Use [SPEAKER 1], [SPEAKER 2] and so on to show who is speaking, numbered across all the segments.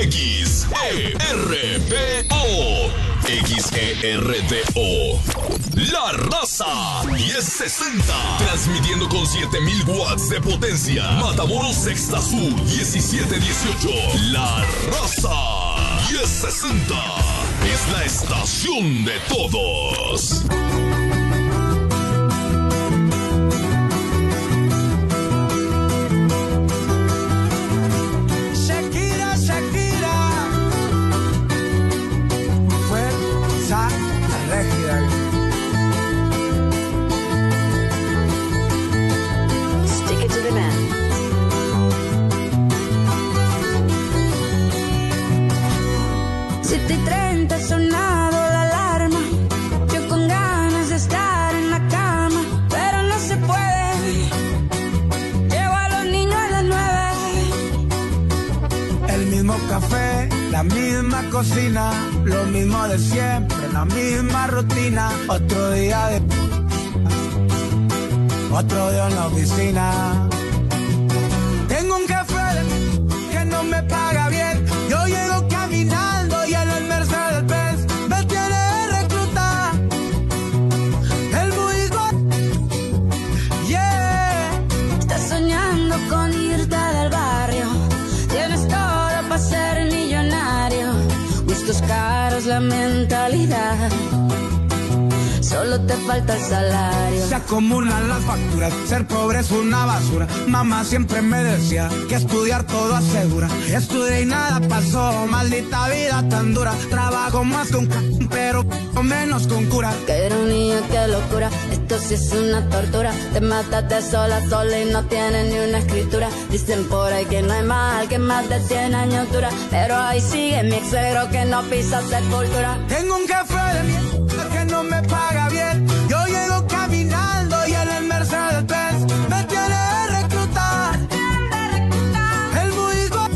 [SPEAKER 1] XERDO. La Raza 1060. Transmitiendo con 7000 watts de potencia. Matamoros Sexta Sur 1718. La Raza 1060. Es la estación de todos.
[SPEAKER 2] Stick it to the man.
[SPEAKER 3] Siete y 30 ha sonado la alarma. Yo con ganas de estar en la cama, pero no se puede. Llevo a los niños a las 9.
[SPEAKER 4] El mismo café, la misma cocina, lo mismo de siempre, la misma rutina. Otro día en la oficina. Tengo un café que no me paga bien. Yo llego caminando y en el Mercedes-Benz me tiene de reclutar. El muy yeah.
[SPEAKER 3] Estás soñando con irte del barrio. Tienes todo para ser millonario. Gustos caros, la mentalidad. Solo te falta el salario.
[SPEAKER 4] Se acumulan las facturas, ser pobre es una basura. Mamá siempre me decía que estudiar todo asegura. Estudié y nada pasó, maldita vida tan dura. Trabajo más que un pero menos con cura.
[SPEAKER 3] Qué ironía, qué locura, esto sí es una tortura. Te mataste sola y no tienes ni una escritura. Dicen por ahí que no hay mal, que más de 100 años dura. Pero ahí sigue mi exegro que no pisa sepultura.
[SPEAKER 4] Tengo un café de mierda que no me paga bien. Yo llego caminando y en el Mercedes-Benz me tiene de reclutar. El muy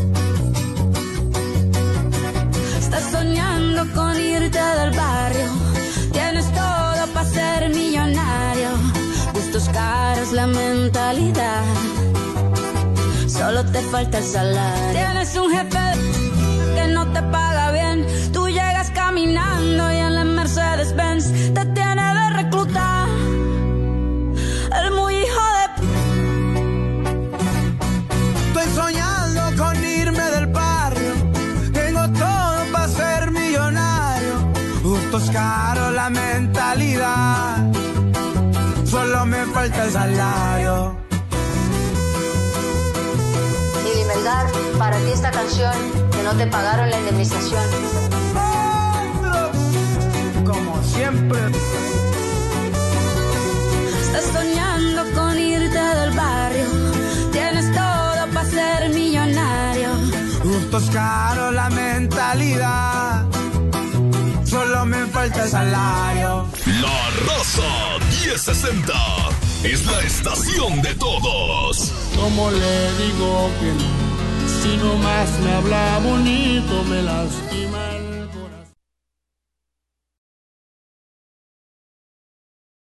[SPEAKER 3] Estás soñando con irte del barrio. Tienes todo para ser millonario. Gustos caros, la mentalidad. Solo te falta el salario. Tienes un jefe que no te paga bien. Tú llegas caminando y en la Mercedes-Benz te tiene de reclutar. El muy hijo de
[SPEAKER 4] Estoy soñando con irme del barrio. Tengo todo para ser millonario. Gustos caros, la mentalidad. Solo me falta el salario.
[SPEAKER 2] Lili Melgar, para ti esta canción, que no te pagaron la indemnización.
[SPEAKER 4] Como siempre.
[SPEAKER 3] Estás soñando con irte del barrio. Tienes todo para ser millonario.
[SPEAKER 4] Gustos caros, la mentalidad. Solo me falta el salario.
[SPEAKER 1] La Raza 1060 es la estación de todos.
[SPEAKER 5] ¿Cómo le digo que no? Si nomás me habla bonito, me lastima el